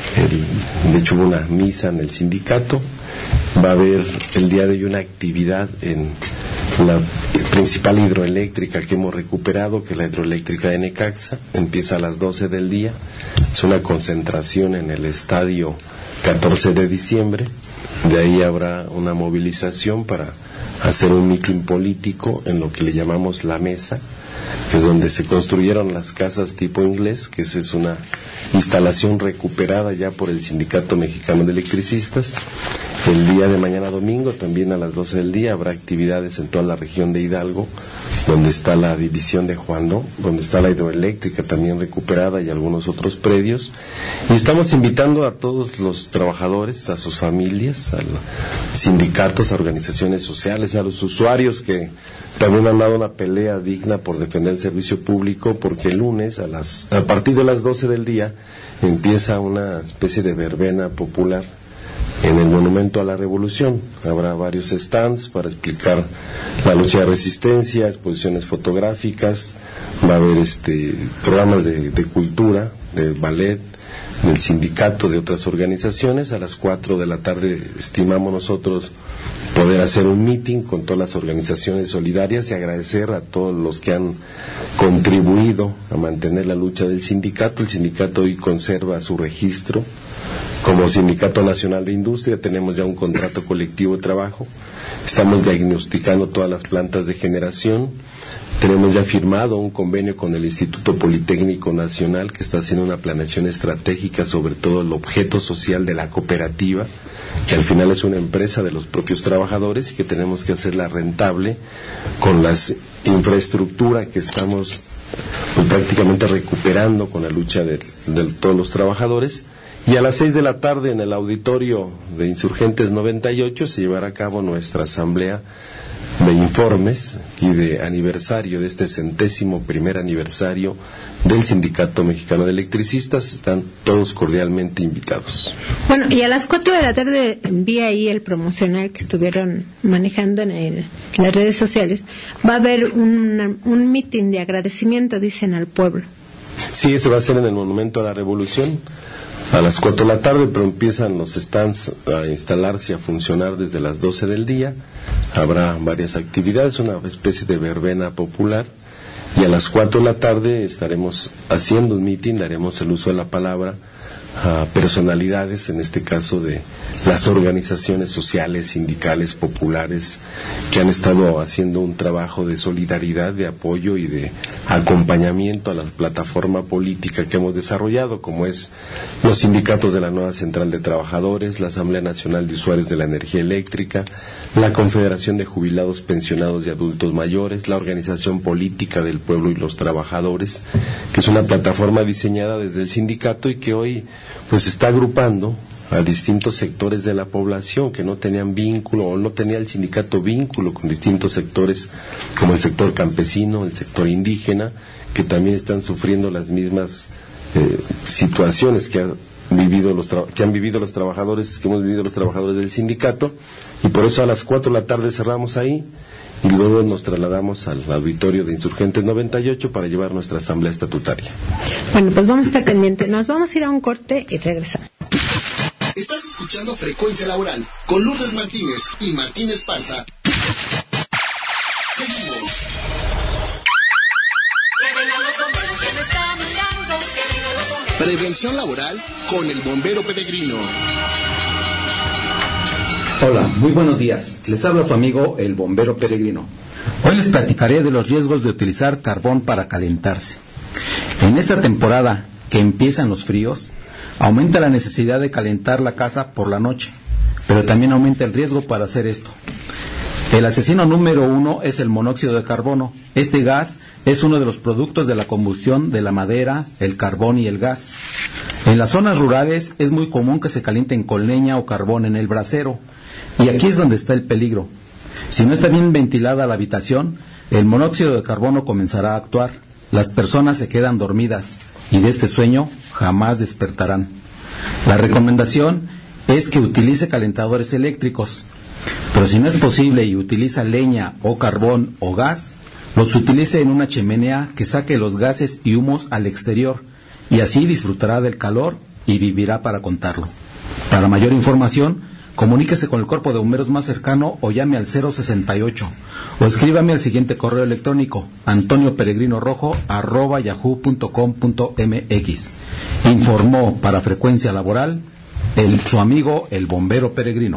El, de hecho, hubo una misa en el sindicato. Va a haber el día de hoy una actividad en la principal hidroeléctrica que hemos recuperado, que es la hidroeléctrica de Necaxa. Empieza a las doce del día. Es una concentración en el estadio catorce de diciembre. De ahí habrá una movilización para hacer un mitin político en lo que le llamamos La Mesa, que es donde se construyeron las casas tipo inglés, que esa es una instalación recuperada ya por el Sindicato Mexicano de Electricistas. El día de mañana domingo, también a las doce del día, habrá actividades en toda la región de Hidalgo, donde está la división de Juandó, donde está la hidroeléctrica también recuperada y algunos otros predios. Y estamos invitando a todos los trabajadores, a sus familias, a los sindicatos, a organizaciones sociales, a los usuarios que también han dado una pelea digna por defender el servicio público, porque el lunes a las a partir de las doce del día empieza una especie de verbena popular en el Monumento a la Revolución. Habrá varios stands para explicar la lucha de resistencia, exposiciones fotográficas, va a haber este programas de, de cultura, de ballet, del sindicato, de otras organizaciones. A las cuatro de la tarde estimamos nosotros poder hacer un meeting con todas las organizaciones solidarias y agradecer a todos los que han contribuido a mantener la lucha del sindicato. El sindicato hoy conserva su registro como Sindicato Nacional de Industria, tenemos ya un contrato colectivo de trabajo, estamos diagnosticando todas las plantas de generación, tenemos ya firmado un convenio con el Instituto Politécnico Nacional, que está haciendo una planeación estratégica sobre todo el objeto social de la cooperativa, que al final es una empresa de los propios trabajadores y que tenemos que hacerla rentable con la infraestructura que estamos pues, prácticamente recuperando con la lucha de, de todos los trabajadores. Y a las seis de la tarde en el auditorio de Insurgentes noventa y ocho se llevará a cabo nuestra asamblea de informes y de aniversario, de este centésimo primer aniversario del Sindicato Mexicano de Electricistas. Están todos cordialmente invitados. Bueno, y a las cuatro de la tarde vi ahí el promocional que estuvieron manejando en el, las redes sociales. Va a haber un, un mitin de agradecimiento, dicen, al pueblo. Sí, eso va a ser en el Monumento a la Revolución a las cuatro de la tarde, pero empiezan los stands a instalarse, a funcionar desde las doce del día. Habrá varias actividades, una especie de verbena popular, y a las cuatro de la tarde estaremos haciendo un mitin, daremos el uso de la palabra a personalidades, en este caso de las organizaciones sociales, sindicales, populares, que han estado haciendo un trabajo de solidaridad, de apoyo y de acompañamiento a la plataforma política que hemos desarrollado, como es los sindicatos de la Nueva Central de Trabajadores, la Asamblea Nacional de Usuarios de la Energía Eléctrica, la Confederación de Jubilados, Pensionados y Adultos Mayores, la Organización Política del Pueblo y los Trabajadores, que es una plataforma diseñada desde el sindicato y que hoy pues está agrupando a distintos sectores de la población que no tenían vínculo o no tenía el sindicato vínculo con distintos sectores como el sector campesino, el sector indígena, que también están sufriendo las mismas eh, situaciones que han vivido los tra- que han vivido los trabajadores, que hemos vivido los trabajadores del sindicato, y por eso a las cuatro de la tarde cerramos ahí y luego nos trasladamos al auditorio de Insurgentes noventa y ocho para llevar nuestra asamblea estatutaria. Bueno, pues vamos a estar pendientes. Nos vamos a ir a un corte y regresamos. Estás escuchando Frecuencia Laboral con Lourdes Martínez y Martín Esparza. Seguimos. Prevención laboral con el bombero peregrino. Hola, muy buenos días. Les habla su amigo el bombero peregrino. Hoy les platicaré de los riesgos de utilizar carbón para calentarse. En esta temporada que empiezan los fríos, aumenta la necesidad de calentar la casa por la noche, pero también aumenta el riesgo para hacer esto. El asesino número uno es el monóxido de carbono. Este gas es uno de los productos de la combustión de la madera, el carbón y el gas. En las zonas rurales es muy común que se calienten con leña o carbón en el brasero, y aquí es donde está el peligro. Si no está bien ventilada la habitación, el monóxido de carbono comenzará a actuar. Las personas se quedan dormidas y de este sueño jamás despertarán. La recomendación es que utilice calentadores eléctricos, pero si no es posible y utiliza leña o carbón o gas, los utilice en una chimenea que saque los gases y humos al exterior, y así disfrutará del calor y vivirá para contarlo. Para mayor información, comuníquese con el cuerpo de bomberos más cercano o llame al cero sesenta y ocho o escríbame al siguiente correo electrónico antonioperegrinorojo arroba yahoo punto com punto mx. Informó para Frecuencia Laboral el, su amigo el bombero peregrino.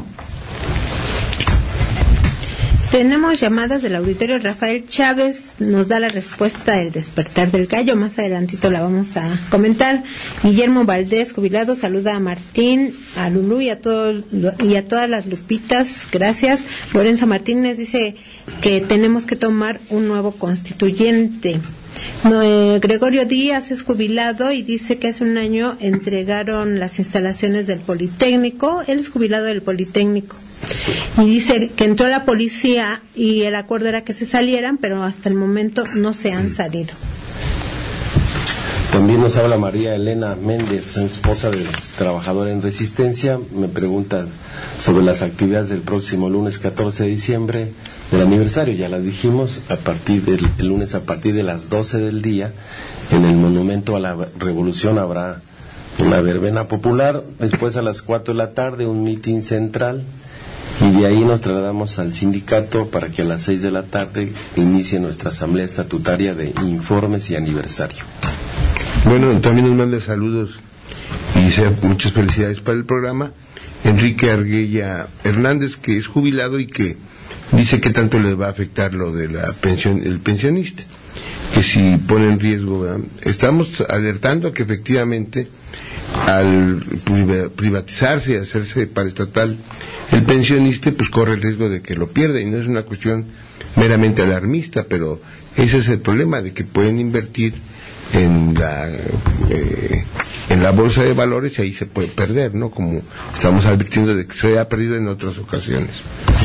Tenemos llamadas del auditorio. Rafael Chávez nos da la respuesta del despertar del gallo. Más adelantito la vamos a comentar. Guillermo Valdés, jubilado, saluda a Martín, a Lulú y a, todo, y a todas las lupitas. Gracias. Lorenzo Martínez dice que tenemos que tomar un nuevo constituyente. No, eh, Gregorio Díaz es jubilado y dice que hace un año entregaron las instalaciones del Politécnico. Él es jubilado del Politécnico. Y dice que entró la policía y el acuerdo era que se salieran, pero hasta el momento no se han salido. También nos habla María Elena Méndez, esposa del trabajador en Resistencia. Me pregunta sobre las actividades del próximo lunes catorce de diciembre del aniversario. Ya las dijimos, a partir del el lunes a partir de las doce del día en el Monumento a la Revolución habrá una verbena popular. Después a las cuatro de la tarde un mitin central. Y de ahí nos trasladamos al sindicato para que a las seis de la tarde inicie nuestra asamblea estatutaria de informes y aniversario. Bueno, también nos manda saludos y sea muchas felicidades para el programa Enrique Arguella Hernández, que es jubilado y que dice que tanto le va a afectar lo de la pensión, el pensionista, que si pone en riesgo, ¿verdad? Estamos alertando que efectivamente al privatizarse y hacerse paraestatal el pensionista, pues corre el riesgo de que lo pierda, y no es una cuestión meramente alarmista, pero ese es el problema, de que pueden invertir en la eh, en la bolsa de valores y ahí se puede perder, ¿no? Como estamos advirtiendo de que se ha perdido en otras ocasiones.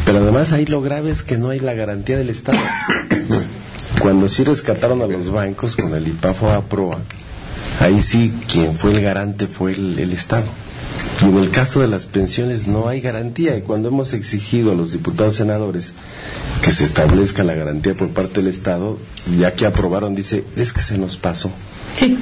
Pero además ahí lo grave es que no hay la garantía del Estado. Cuando sí rescataron a los bancos con el IPAFO APROA, ahí sí quien fue el garante fue el, el Estado. Y en el caso de las pensiones no hay garantía, y cuando hemos exigido a los diputados senadores que se establezca la garantía por parte del Estado, ya que aprobaron, dice, es que se nos pasó. Sí,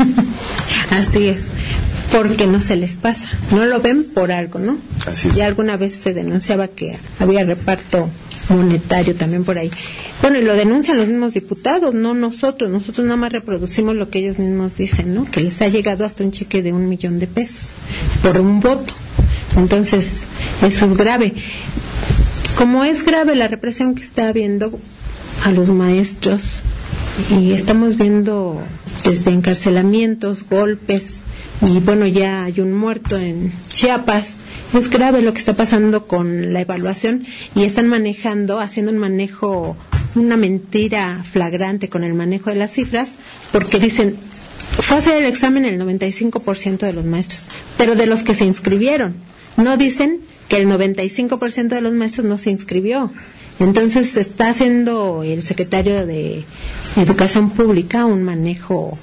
así es, porque no se les pasa, no lo ven por algo, ¿no? Así es. Ya alguna vez se denunciaba que había reparto monetario también por ahí. Bueno, y lo denuncian los mismos diputados, no nosotros. Nosotros nada más reproducimos lo que ellos mismos dicen, ¿no? Que les ha llegado hasta un cheque de un millón de pesos por un voto. Entonces, eso es grave. Como es grave la represión que está habiendo a los maestros, y estamos viendo desde encarcelamientos, golpes, y bueno, ya hay un muerto en Chiapas. Es grave lo que está pasando con la evaluación, y están manejando, haciendo un manejo, una mentira flagrante con el manejo de las cifras, porque dicen, fue a hacer el examen el noventa y cinco por ciento de los maestros, pero de los que se inscribieron. No dicen que el noventa y cinco por ciento de los maestros no se inscribió. Entonces está haciendo el secretario de Educación Pública un manejo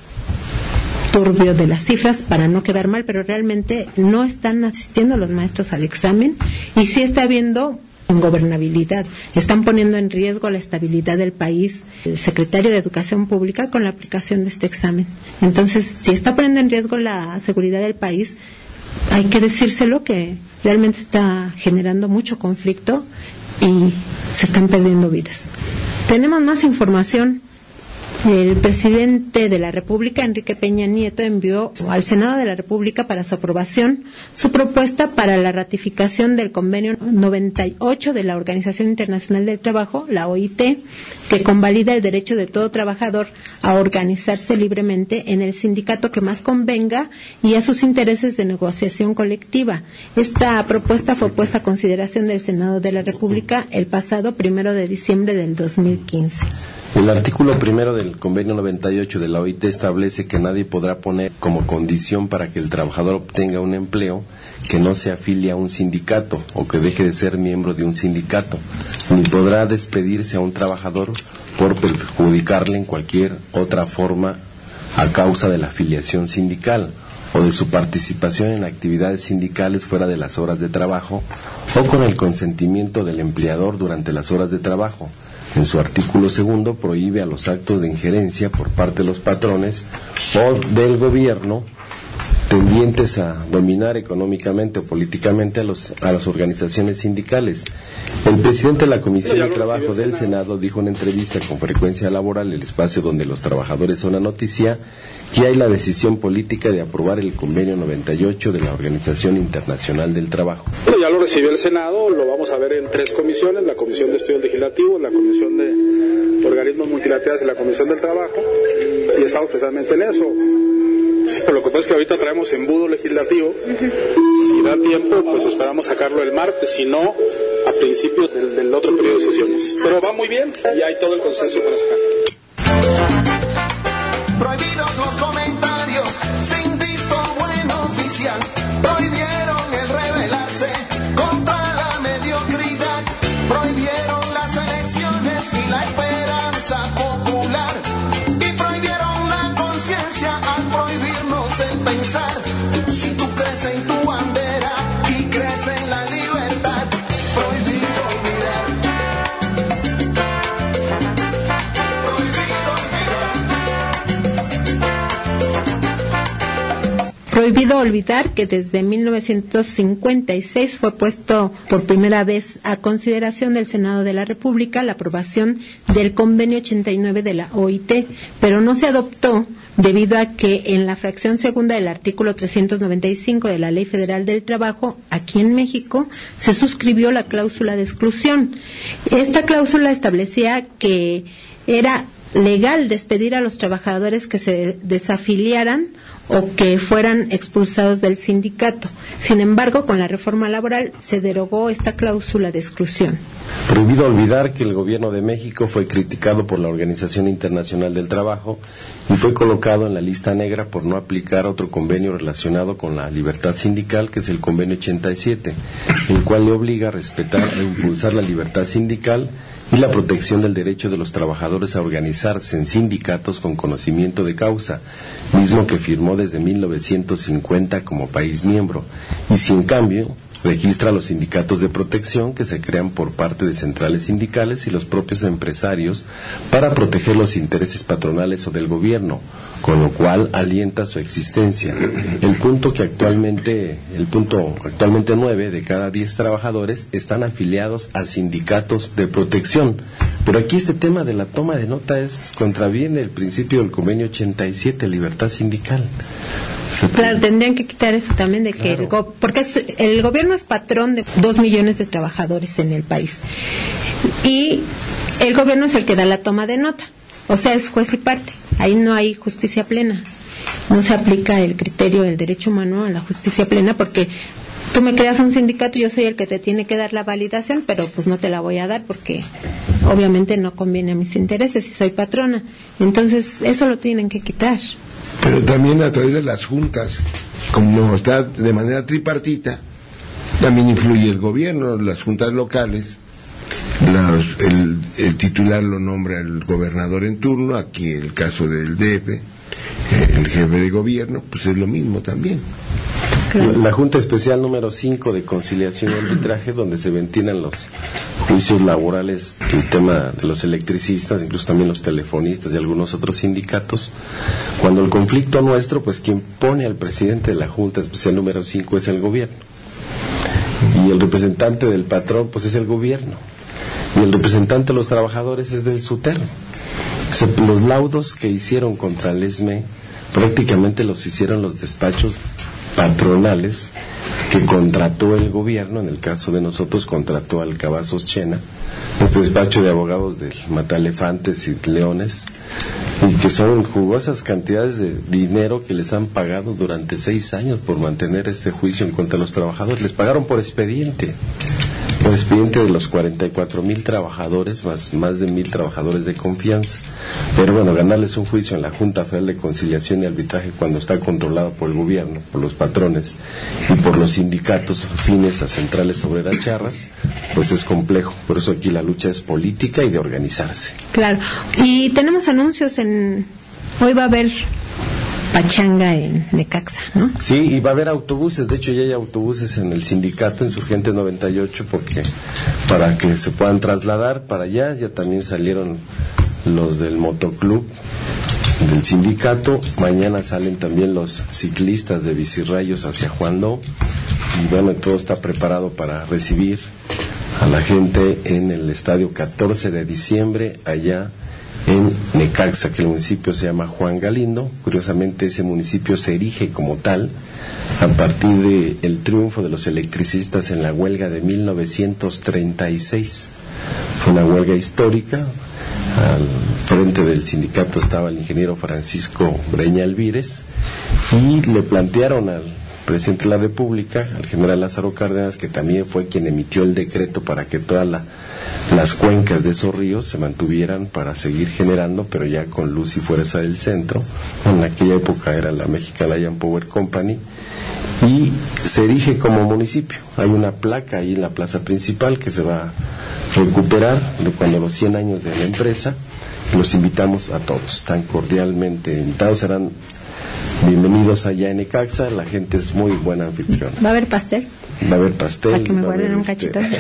turbio de las cifras para no quedar mal, pero realmente no están asistiendo los maestros al examen, y sí está habiendo ingobernabilidad. Están poniendo en riesgo la estabilidad del país el secretario de Educación Pública con la aplicación de este examen. Entonces, si está poniendo en riesgo la seguridad del país, hay que decírselo, que realmente está generando mucho conflicto y se están perdiendo vidas. Tenemos más información. El presidente de la República, Enrique Peña Nieto, envió al Senado de la República para su aprobación su propuesta para la ratificación del convenio noventa y ocho de la Organización Internacional del Trabajo, la O I T, que convalida el derecho de todo trabajador a organizarse libremente en el sindicato que más convenga y a sus intereses de negociación colectiva. Esta propuesta fue puesta a consideración del Senado de la República el pasado primero de diciembre del dos mil quince. El artículo primero del convenio noventa y ocho de la O I T establece que nadie podrá poner como condición para que el trabajador obtenga un empleo que no se afilie a un sindicato o que deje de ser miembro de un sindicato, ni podrá despedirse a un trabajador por perjudicarle en cualquier otra forma a causa de la afiliación sindical o de su participación en actividades sindicales fuera de las horas de trabajo o con el consentimiento del empleador durante las horas de trabajo. En su artículo segundo prohíbe a los actos de injerencia por parte de los patrones o del gobierno tendientes a dominar económicamente o políticamente a, los, a las organizaciones sindicales. El presidente de la Comisión de Trabajo del Senado dijo en entrevista con Frecuencia Laboral, el espacio donde los trabajadores son la noticia, que hay la decisión política de aprobar el convenio noventa y ocho de la Organización Internacional del Trabajo. Bueno, ya lo recibió el Senado, lo vamos a ver en tres comisiones, la Comisión de Estudios Legislativos, la Comisión de Organismos Multilaterales y la Comisión del Trabajo, y estamos precisamente en eso. Sí, pero lo que pasa es que ahorita traemos embudo legislativo. Si da tiempo, pues esperamos sacarlo el martes, si no, a principios del, del otro periodo de sesiones. Pero va muy bien y hay todo el consenso para sacar. Prohibidos los comentarios sin visto bueno oficial. Prohibieron el rebelarse contra la mediocridad. Prohibieron las elecciones y la esperanza popular. Y prohibieron la conciencia al prohibirnos el pensar. Si tú crees en tu bandera y crees en la libertad, prohibido olvidar. Prohibido olvidar que desde mil novecientos cincuenta y seis fue puesto por primera vez a consideración del Senado de la República la aprobación del convenio ochenta y nueve de la O I T, pero no se adoptó debido a que en la fracción segunda del artículo trescientos noventa y cinco de la Ley Federal del Trabajo, aquí en México, se suscribió la cláusula de exclusión. Esta cláusula establecía que era legal despedir a los trabajadores que se desafiliaran o que fueran expulsados del sindicato. Sin embargo, con la reforma laboral se derogó esta cláusula de exclusión. Prohibido olvidar que el gobierno de México fue criticado por la Organización Internacional del Trabajo y fue colocado en la lista negra por no aplicar otro convenio relacionado con la libertad sindical, que es el convenio ochenta y siete, el cual le obliga a respetar e impulsar la libertad sindical y la protección del derecho de los trabajadores a organizarse en sindicatos con conocimiento de causa, mismo que firmó desde mil novecientos cincuenta como país miembro, y si en cambio registra los sindicatos de protección que se crean por parte de centrales sindicales y los propios empresarios para proteger los intereses patronales o del gobierno, con lo cual alienta su existencia. El punto que actualmente, el punto actualmente nueve de cada diez trabajadores están afiliados a sindicatos de protección. Pero aquí este tema de la toma de nota es contraviene el principio del convenio ochenta y siete, libertad sindical. O sea, claro, tendrían que quitar eso también de que claro. el go porque es, el gobierno es patrón de dos millones de trabajadores en el país y el gobierno es el que da la toma de nota, o sea, es juez y parte. Ahí no hay justicia plena, no se aplica el criterio del derecho humano a la justicia plena, porque tú me creas un sindicato y yo soy el que te tiene que dar la validación, pero pues no te la voy a dar porque obviamente no conviene a mis intereses y soy patrona. Entonces eso lo tienen que quitar. Pero también a través de las juntas, como está de manera tripartita, también influye el gobierno, las juntas locales. Los, el, el titular lo nombra el gobernador en turno, aquí el caso del D F, el jefe de gobierno, pues es lo mismo también. La, la Junta Especial número cinco de Conciliación y Arbitraje, donde se ventilan los juicios laborales, el tema de los electricistas, incluso también los telefonistas y algunos otros sindicatos. Cuando el conflicto nuestro, pues quien pone al presidente de la Junta Especial número cinco es el gobierno. Y el representante del patrón, pues es el gobierno. Y el representante de los trabajadores es del SUTER. O sea, los laudos que hicieron contra el ESME prácticamente los hicieron los despachos patronales que contrató el gobierno. En el caso de nosotros contrató al Cavazos Chena, este despacho de abogados del Mataelefantes y Leones, y que son jugosas cantidades de dinero que les han pagado durante seis años por mantener este juicio en contra de los trabajadores. Les pagaron por expediente. por expediente de los cuarenta y cuatro mil trabajadores, más, más de mil trabajadores de confianza. Pero bueno, ganarles un juicio en la Junta Federal de Conciliación y Arbitraje cuando está controlado por el gobierno, por los patrones y por los sindicatos afines a centrales obreras charras, pues es complejo. Por eso aquí la lucha es política y de organizarse. Claro. Y tenemos anuncios en... Hoy va a haber pachanga en Necaxa, ¿no? Sí, y va a haber autobuses. De hecho ya hay autobuses en el sindicato Insurgente noventa y ocho, porque para que se puedan trasladar para allá. Ya también salieron los del motoclub del sindicato. Mañana salen también los ciclistas de Bicirrayos hacia Juan Ló. Y bueno, todo está preparado para recibir a la gente en el estadio catorce de diciembre allá en Necaxa, que el municipio se llama Juan Galindo. Curiosamente ese municipio se erige como tal a partir del triunfo de los electricistas en la huelga de mil novecientos treinta y seis. Fue una huelga histórica. Al frente del sindicato estaba el ingeniero Francisco Breña Alvírez y le plantearon al presidente de la República, al general Lázaro Cárdenas, que también fue quien emitió el decreto para que todas la, las cuencas de esos ríos se mantuvieran para seguir generando, pero ya con luz y fuerza del centro. En aquella época era la Mexican Lion Power Company, y se erige como municipio. Hay una placa ahí en la plaza principal que se va a recuperar de cuando los cien años de la empresa. Los invitamos a todos, están cordialmente invitados, serán bienvenidos allá en Necaxa. La gente es muy buena anfitriona. ¿Va a haber pastel? Va a haber pastel. Para que me va guarden un este... cachito.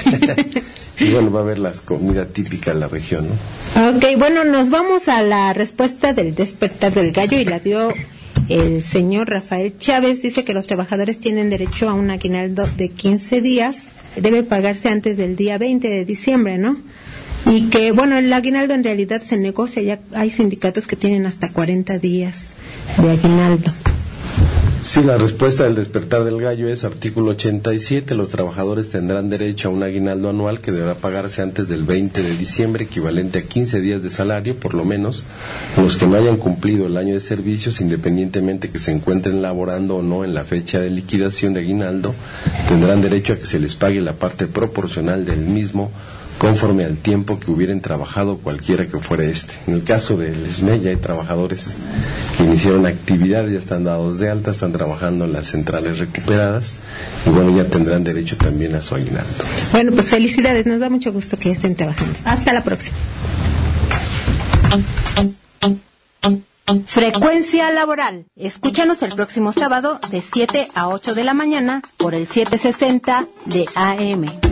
Y bueno, va a haber la comida típica de la región, ¿no? Ok, bueno, nos vamos a la respuesta del despertar del gallo, y la dio el señor Rafael Chávez. Dice que los trabajadores tienen derecho a un aguinaldo de quince días. Debe pagarse antes del día veinte de diciembre, ¿no? Y que, bueno, el aguinaldo en realidad se negocia. Ya hay sindicatos que tienen hasta cuarenta días de aguinaldo. Sí, la respuesta del despertar del gallo es artículo ochenta y siete. Los trabajadores tendrán derecho a un aguinaldo anual que deberá pagarse antes del veinte de diciembre, equivalente a quince días de salario, por lo menos. Los que no hayan cumplido el año de servicios, independientemente que se encuentren laborando o no en la fecha de liquidación de aguinaldo, tendrán derecho a que se les pague la parte proporcional del mismo, conforme al tiempo que hubieran trabajado cualquiera que fuera este. En el caso del S M E, ya hay trabajadores que iniciaron actividad, ya están dados de alta, están trabajando en las centrales recuperadas y bueno, ya tendrán derecho también a su aguinaldo. Bueno, pues felicidades, nos da mucho gusto que estén trabajando. Hasta la próxima. Frecuencia laboral. Escúchanos el próximo sábado de siete a ocho de la mañana por el setecientos sesenta de A M.